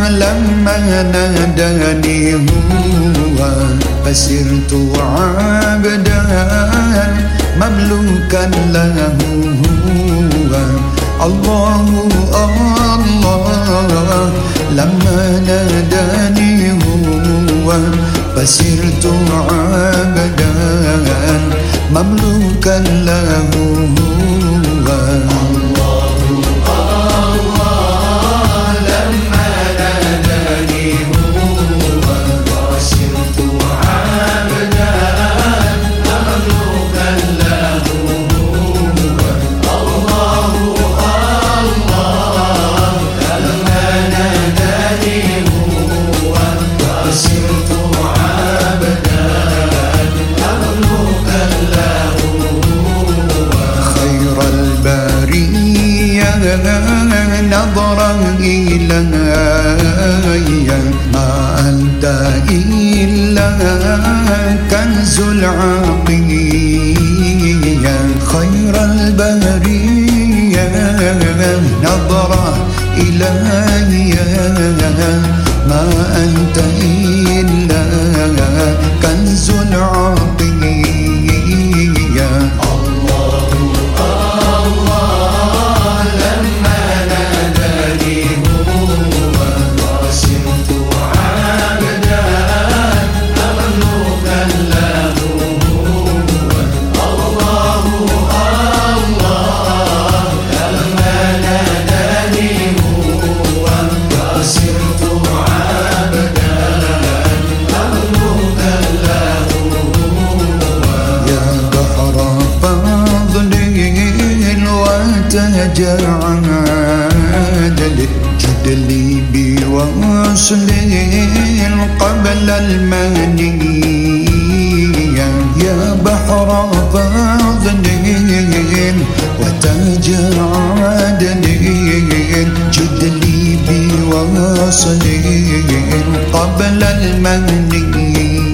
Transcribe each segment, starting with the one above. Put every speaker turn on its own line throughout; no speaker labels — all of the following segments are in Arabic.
لما ناداني هو فسرت عبدا مملوكا له هو. الله الله لما ناداني هو فسرت عبدا مملوكا له هو. نظرا إلي ما أنت إلا كنز العقية. خير البرية نظرا إلي ما أنت إلا كنز العقية. تجعل جدلي بوصل قبل المنية. يا بحر فضل وتجعل جدلي بوصل قبل المنية.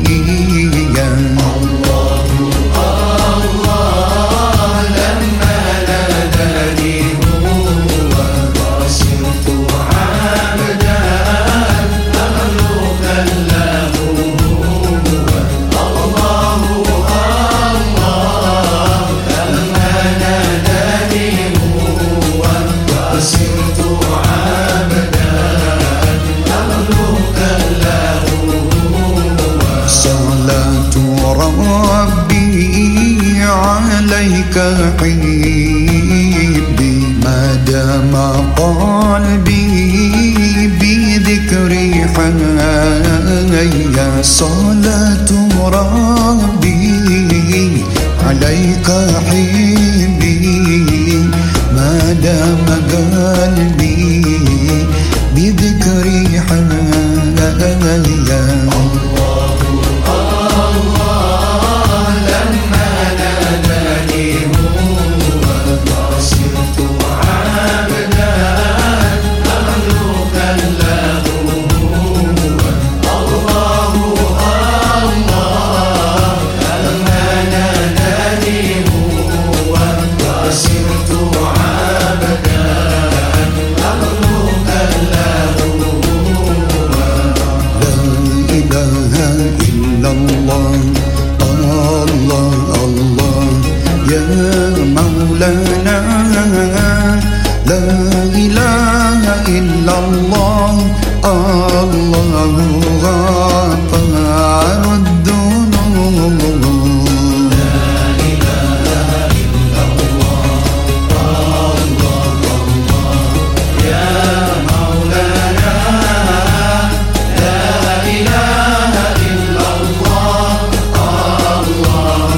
ربي عليك حبي ما دام قلبي بذكري حيا. صلاة ربي عليك حبي ما دام قلبي بذكري حيا. مولانا لا إله إلا الله. الله غفار الذنوب. لا إله إلا الله. الله يا مولانا لا إله إلا الله. الله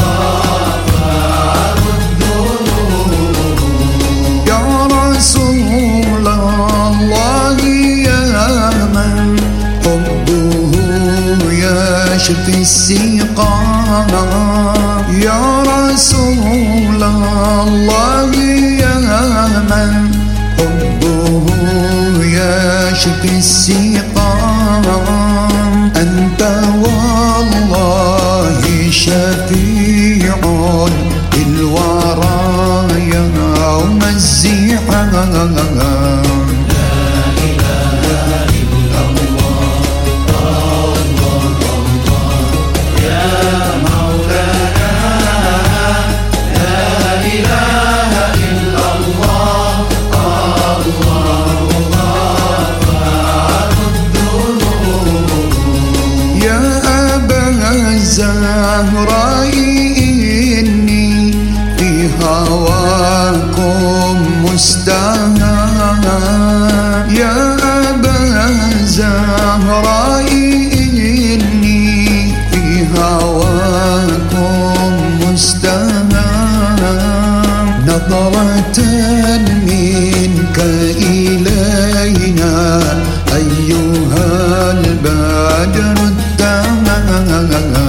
رسول الله يا من حبه يشفي السقام. يا رسول الله يا من حبه يشفي السقام. أنت والله شفيع الورى يوم الزحام. لا إله إلا يا أبا الزهراء إني في هواكم مستهام نظرة منك إلينا أيها البدر التمام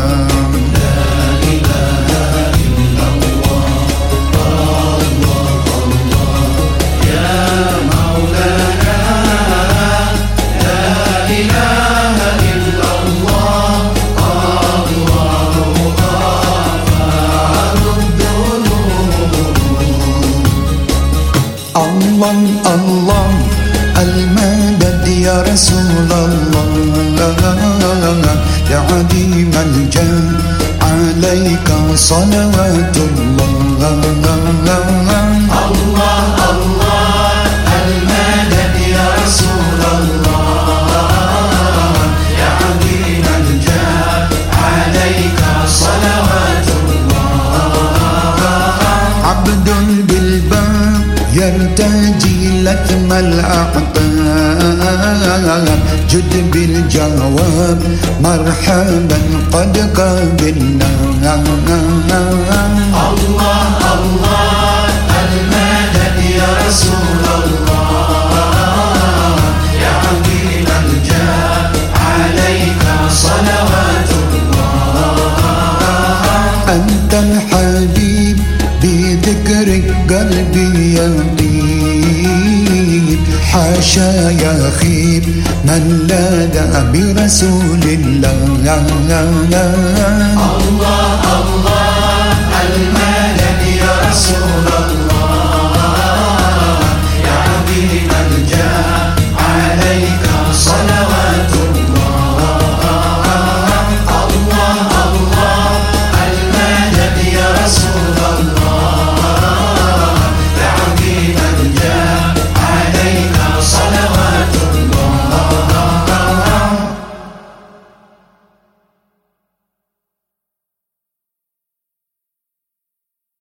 الله المدد يا رسول الله يا عظيم الجاه عليك صلوات الله المدد يا رسول الله يا عظيم الجاه عليك صلوات الله عبد بالباب يرتجي لثم الأعطاب جد بالجواب مرحبا قد قابلنا الله المدد يا رسول الله يا عظيم الجاه عليك صلوات الله أنت الحبيب بذكرك قلبي يطيب حاشا يخيب من لاذ برسول الله المدد يا رسول